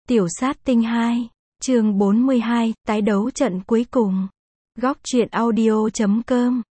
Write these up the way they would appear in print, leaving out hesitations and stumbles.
Tiểu sát tinh 2, chương 42, tái đấu trận cuối cùng. Góc truyện audio.com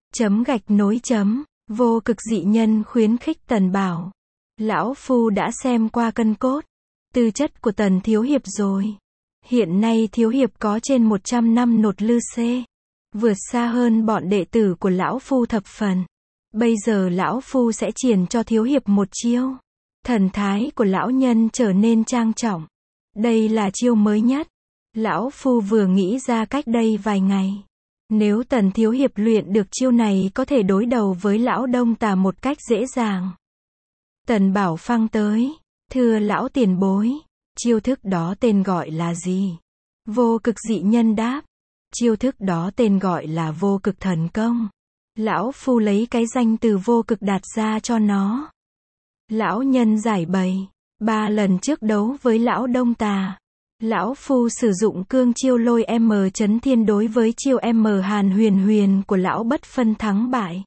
/, vô cực dị nhân khuyến khích Tần Bảo. Lão Phu đã xem qua cân cốt, tư chất của Tần Thiếu Hiệp rồi. Hiện nay Thiếu Hiệp có trên 100 năm nột lư xê, vượt xa hơn bọn đệ tử của Lão Phu thập phần. Bây giờ Lão Phu sẽ triển cho Thiếu Hiệp một chiêu. Thần thái của lão nhân trở nên trang trọng. Đây là chiêu mới nhất. Lão Phu vừa nghĩ ra cách đây vài ngày. Nếu Tần Thiếu Hiệp luyện được chiêu này có thể đối đầu với lão Đông Tà một cách dễ dàng. Tần Bảo phang tới. Thưa lão tiền bối, chiêu thức đó tên gọi là gì? Vô cực dị nhân đáp. Chiêu thức đó tên gọi là vô cực thần công. Lão Phu lấy cái danh từ vô cực đạt ra cho nó. Lão nhân giải bày. 3 lần trước đấu với lão Đông Tà, Lão Phu sử dụng cương chiêu lôi M chấn thiên đối với chiêu M hàn huyền huyền của lão bất phân thắng bại.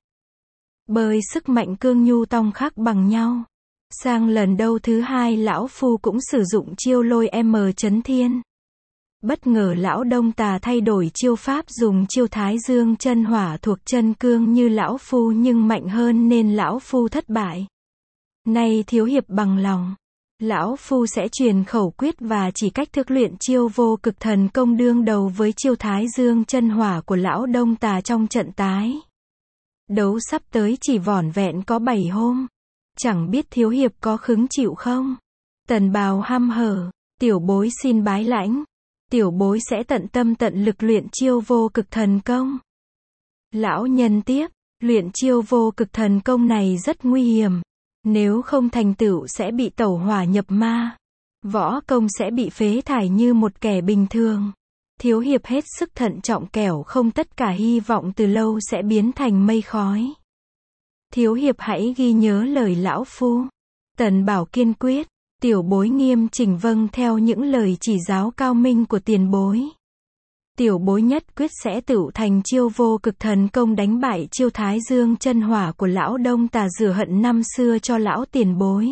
Bởi sức mạnh cương nhu tong khắc bằng nhau. Sang lần đấu thứ 2 Lão Phu cũng sử dụng chiêu lôi M chấn thiên. Bất ngờ lão Đông Tà thay đổi chiêu pháp dùng chiêu Thái Dương chân hỏa thuộc chân cương như Lão Phu nhưng mạnh hơn nên Lão Phu thất bại. Nay Thiếu Hiệp bằng lòng, Lão Phu sẽ truyền khẩu quyết và chỉ cách thức luyện chiêu vô cực thần công đương đầu với chiêu Thái Dương chân hỏa của lão Đông Tà trong trận tái đấu sắp tới chỉ vỏn vẹn có 7 hôm. Chẳng biết Thiếu Hiệp có khứng chịu không? Tần Bào hăm hở. Tiểu bối xin bái lãnh. Tiểu bối sẽ tận tâm tận lực luyện chiêu vô cực thần công. Lão nhân tiếp. Luyện chiêu vô cực thần công này rất nguy hiểm. Nếu không thành tựu sẽ bị tẩu hỏa nhập ma. Võ công sẽ bị phế thải như một kẻ bình thường. Thiếu Hiệp hết sức thận trọng kẻo không tất cả hy vọng từ lâu sẽ biến thành mây khói. Thiếu Hiệp hãy ghi nhớ lời Lão Phu. Tần Bảo kiên quyết. Tiểu bối nghiêm chỉnh vâng theo những lời chỉ giáo cao minh của tiền bối. Tiểu bối nhất quyết sẽ tựu thành chiêu vô cực thần công đánh bại chiêu Thái Dương chân hỏa của lão Đông Tà rửa hận năm xưa cho lão tiền bối.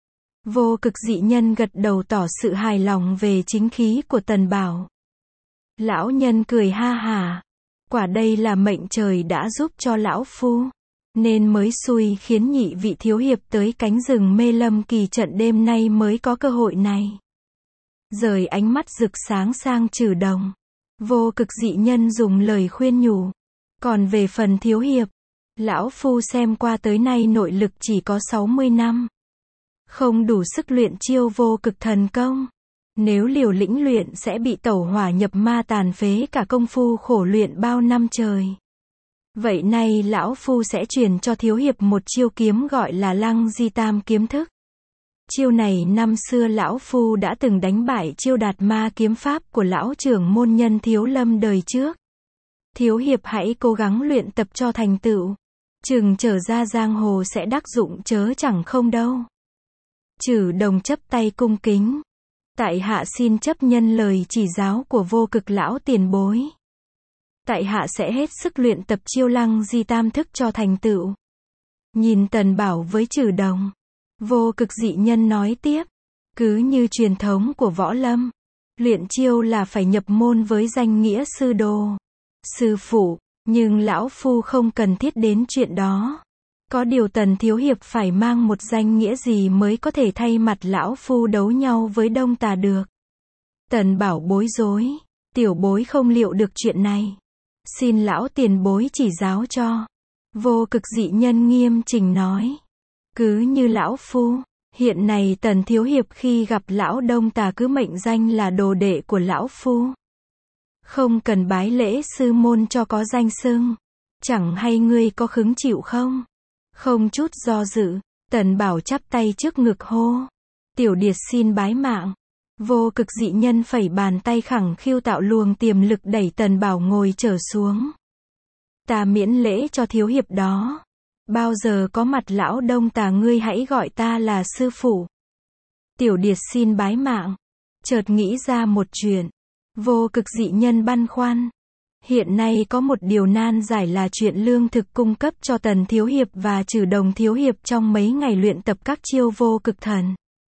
Vô cực dị nhân gật đầu tỏ sự hài lòng về chính khí của Tần Bảo. Lão nhân cười ha hả. Quả đây là mệnh trời đã giúp cho Lão Phu, nên mới xui khiến nhị vị Thiếu Hiệp tới cánh rừng mê lâm kỳ trận đêm nay mới có cơ hội này. Rời ánh mắt rực sáng sang Trừ Đồng, vô cực dị nhân dùng lời khuyên nhủ. Còn về phần Thiếu Hiệp, Lão Phu xem qua tới nay nội lực chỉ có 60 năm. Không đủ sức luyện chiêu vô cực thần công. Nếu liều lĩnh luyện sẽ bị tẩu hỏa nhập ma tàn phế cả công phu khổ luyện bao năm trời. Vậy nay Lão Phu sẽ truyền cho Thiếu Hiệp một chiêu kiếm gọi là Lăng Di Tam kiếm thức. Chiêu này năm xưa Lão Phu đã từng đánh bại chiêu Đạt Ma kiếm pháp của lão trưởng môn nhân Thiếu Lâm đời trước. Thiếu Hiệp hãy cố gắng luyện tập cho thành tựu. Chừng trở ra giang hồ sẽ đắc dụng chớ chẳng không đâu. Trừ Đồng chấp tay cung kính. Tại hạ xin chấp nhân lời chỉ giáo của vô cực lão tiền bối. Tại hạ sẽ hết sức luyện tập chiêu Lăng Di Tam thức cho thành tựu. Nhìn Tần Bảo với Trừ Đồng, vô cực dị nhân nói tiếp. Cứ như truyền thống của võ lâm, luyện chiêu là phải nhập môn với danh nghĩa sư đồ, sư phụ, nhưng Lão Phu không cần thiết đến chuyện đó. Có điều Tần Thiếu Hiệp phải mang một danh nghĩa gì mới có thể thay mặt Lão Phu đấu nhau với Đông Tà được. Tần Bảo bối rối. Tiểu bối không liệu được chuyện này. Xin lão tiền bối chỉ giáo cho. Vô cực dị nhân nghiêm chỉnh nói. Cứ như Lão Phu, hiện nay Tần Thiếu Hiệp khi gặp lão Đông Tà cứ mệnh danh là đồ đệ của Lão Phu. Không cần bái lễ sư môn cho có danh xưng. Chẳng hay ngươi có khứng chịu không? Không chút do dự, Tần Bảo chắp tay trước ngực hô. Tiểu điệt xin bái mạng. Vô cực dị nhân phẩy bàn tay khẳng khiu tạo luồng tiềm lực đẩy Tần Bảo ngồi trở xuống. Ta miễn lễ cho Thiếu Hiệp đó. Bao giờ có mặt lão Đông Tà ngươi hãy gọi ta là sư phụ. Tiểu điệt xin bái mạng. Chợt nghĩ ra một chuyện. Vô cực dị nhân băn khoăn. Hiện nay có một điều nan giải là chuyện lương thực cung cấp cho Tần Thiếu Hiệp và Trừ Đồng Thiếu Hiệp trong mấy ngày luyện tập các chiêu vô cực thần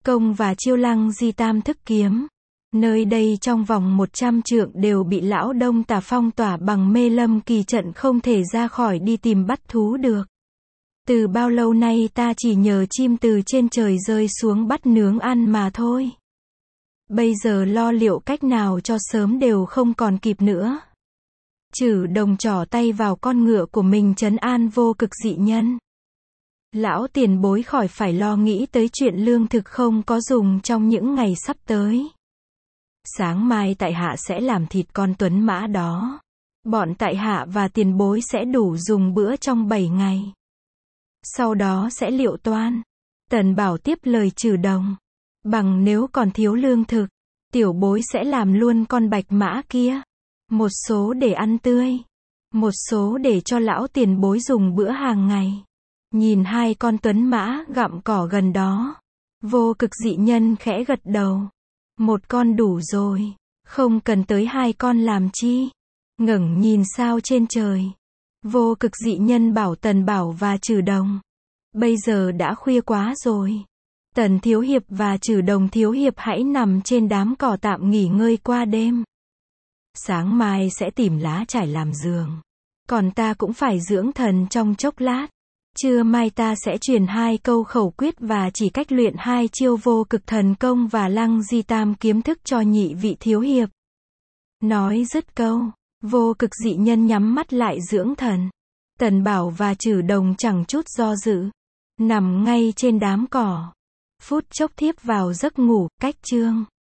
Công và chiêu Lăng Di tam thức kiếm. Nơi đây trong vòng 100 trượng đều bị lão Đông Tà phong tỏa bằng mê lâm kỳ trận, không thể ra khỏi đi tìm bắt thú được. Từ bao lâu nay ta chỉ nhờ chim từ trên trời rơi xuống bắt nướng ăn mà thôi. Bây giờ lo liệu cách nào cho sớm đều không còn kịp nữa. Chử Đồng trỏ tay vào con ngựa của mình trấn an Vô Cực dị nhân. Lão tiền bối khỏi phải lo nghĩ tới chuyện lương thực không có dùng trong những ngày sắp tới. Sáng mai tại hạ sẽ làm thịt con tuấn mã đó. Bọn tại hạ và tiền bối sẽ đủ dùng bữa trong 7 ngày. Sau đó sẽ liệu toan. Tần Bảo tiếp lời Chử Đồng. Bằng nếu còn thiếu lương thực, tiểu bối sẽ làm luôn con bạch mã kia. Một số để ăn tươi. Một số để cho lão tiền bối dùng bữa hàng ngày. Nhìn hai con tuấn mã gặm cỏ gần đó. Vô Cực dị nhân khẽ gật đầu. Một con đủ rồi. Không cần tới hai con làm chi. Ngẩng nhìn sao trên trời. Vô Cực dị nhân bảo Tần Bảo và Chử Đồng. Bây giờ đã khuya quá rồi. Tần thiếu hiệp và Chử Đồng thiếu hiệp hãy nằm trên đám cỏ tạm nghỉ ngơi qua đêm. Sáng mai sẽ tìm lá trải làm giường. Còn ta cũng phải dưỡng thần trong chốc lát. Trưa mai ta sẽ truyền 2 câu khẩu quyết và chỉ cách luyện 2 chiêu Vô Cực thần công và Lăng Di tam kiếm thức cho nhị vị thiếu hiệp. Nói dứt câu, Vô Cực dị nhân nhắm mắt lại dưỡng thần. Tần Bảo và Chử Đồng chẳng chút do dự, nằm ngay trên đám cỏ. Phút chốc thiếp vào giấc ngủ. Cách chương